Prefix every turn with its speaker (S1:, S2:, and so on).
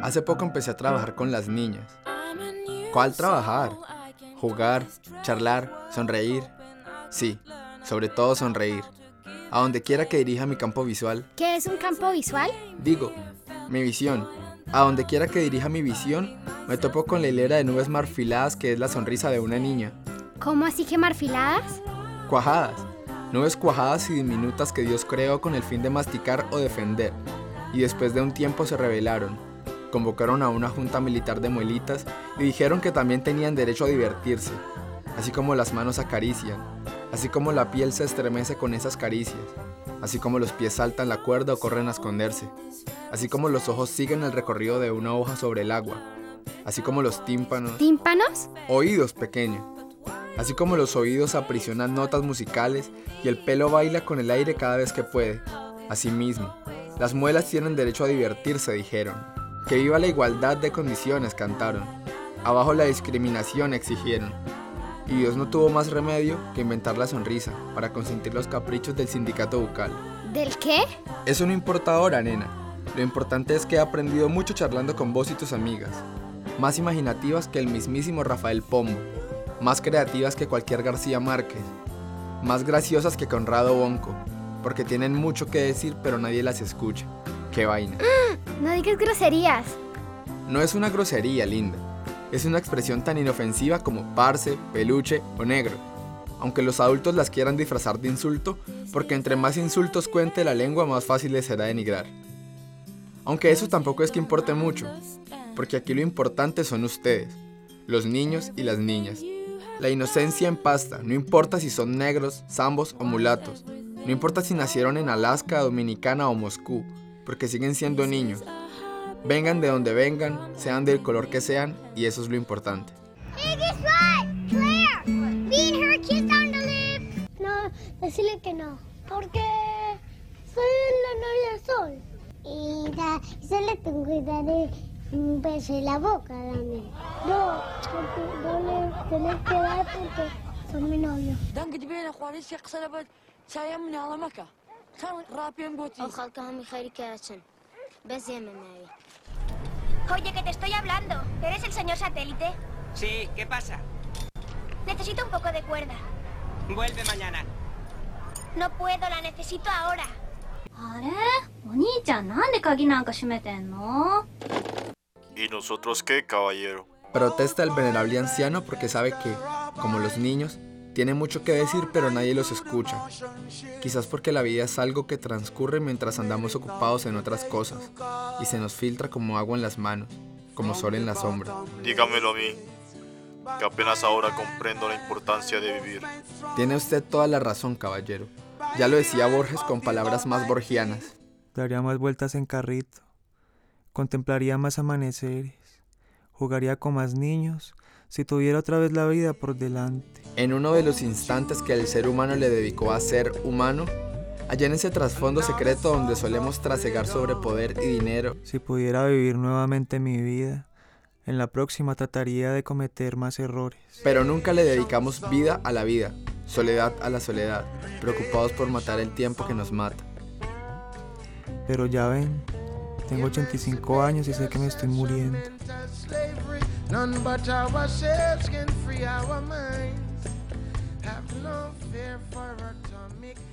S1: Hace poco empecé a trabajar con las niñas. ¿Cuál trabajar? Jugar, charlar, sonreír. Sí, sobre todo sonreír. A donde quiera que dirija mi campo visual.
S2: ¿Qué es un campo visual?
S1: Digo, mi visión. A donde quiera que dirija mi visión, me topo con la hilera de nubes marfiladas que es la sonrisa de una niña.
S2: ¿Cómo así que marfiladas?
S1: Cuajadas. Nubes cuajadas y diminutas que Dios creó con el fin de masticar o defender. Y después de un tiempo se rebelaron. Convocaron a una junta militar de muelitas y dijeron que también tenían derecho a divertirse. Así como las manos acarician. Así como la piel se estremece con esas caricias. Así como los pies saltan la cuerda o corren a esconderse. Así como los ojos siguen el recorrido de una hoja sobre el agua. Así como los tímpanos...
S2: ¿Tímpanos?
S1: Oídos, pequeño. Así como los oídos aprisionan notas musicales y el pelo baila con el aire cada vez que puede. Asimismo, las muelas tienen derecho a divertirse, dijeron. Que viva la igualdad de condiciones, cantaron. Abajo la discriminación, exigieron. Y Dios no tuvo más remedio que inventar la sonrisa para consentir los caprichos del sindicato bucal.
S2: ¿Del qué?
S1: Eso no importa ahora, nena. Lo importante es que he aprendido mucho charlando con vos y tus amigas. Más imaginativas que el mismísimo Rafael Pombo. Más creativas que cualquier García Márquez. Más graciosas que Conrado Bonco. Porque tienen mucho que decir pero nadie las escucha. ¡Qué vaina!
S2: No digas groserías.
S1: No es una grosería, linda. Es una expresión tan inofensiva como parce, peluche o negro. Aunque los adultos las quieran disfrazar de insulto, porque entre más insultos cuente la lengua, más fácil les será denigrar. Aunque eso tampoco es que importe mucho, porque aquí lo importante son ustedes, los niños y las niñas. La inocencia empasta, no importa si son negros, zambos o mulatos. No importa si nacieron en Alaska, Dominicana o Moscú, porque siguen siendo niños. Vengan de donde vengan, sean del color que sean, y eso es lo importante.
S3: Hey, guess what? Claire, me and her kissed on the lips. No, decirle que no, porque soy la novia de Sol. Y Sol le tengo que dar un beso en la boca, dame. No, porque no le tenés que dar porque son mi novio.
S4: Oye, que te estoy hablando. ¿Eres el señor Satélite?
S5: Sí, ¿qué pasa?
S4: Necesito un poco de cuerda.
S5: Vuelve mañana.
S4: No puedo, la necesito ahora.
S6: ¿Y nosotros qué, caballero?
S1: Protesta el venerable anciano porque sabe que, como los niños, tiene mucho que decir pero nadie los escucha. Quizás porque la vida es algo que transcurre mientras andamos ocupados en otras cosas y se nos filtra como agua en las manos, como sol en la sombra.
S6: Dígamelo a mí, que apenas ahora comprendo la importancia de vivir.
S1: Tiene usted toda la razón, caballero. Ya lo decía Borges con palabras más borgianas.
S7: Daría más vueltas en carrito, contemplaría más amaneceres, jugaría con más niños, si tuviera otra vez la vida por delante.
S1: En uno de los instantes que el ser humano le dedicó a ser humano, allá en ese trasfondo secreto donde solemos trasegar sobre poder y dinero.
S7: Si pudiera vivir nuevamente mi vida, en la próxima trataría de cometer más errores.
S1: Pero nunca le dedicamos vida a la vida, soledad a la soledad, preocupados por matar el tiempo que nos mata.
S7: Pero ya ven, tengo 85 años y sé que me estoy muriendo.
S8: None but ourselves can free our minds. Have no fear for atomic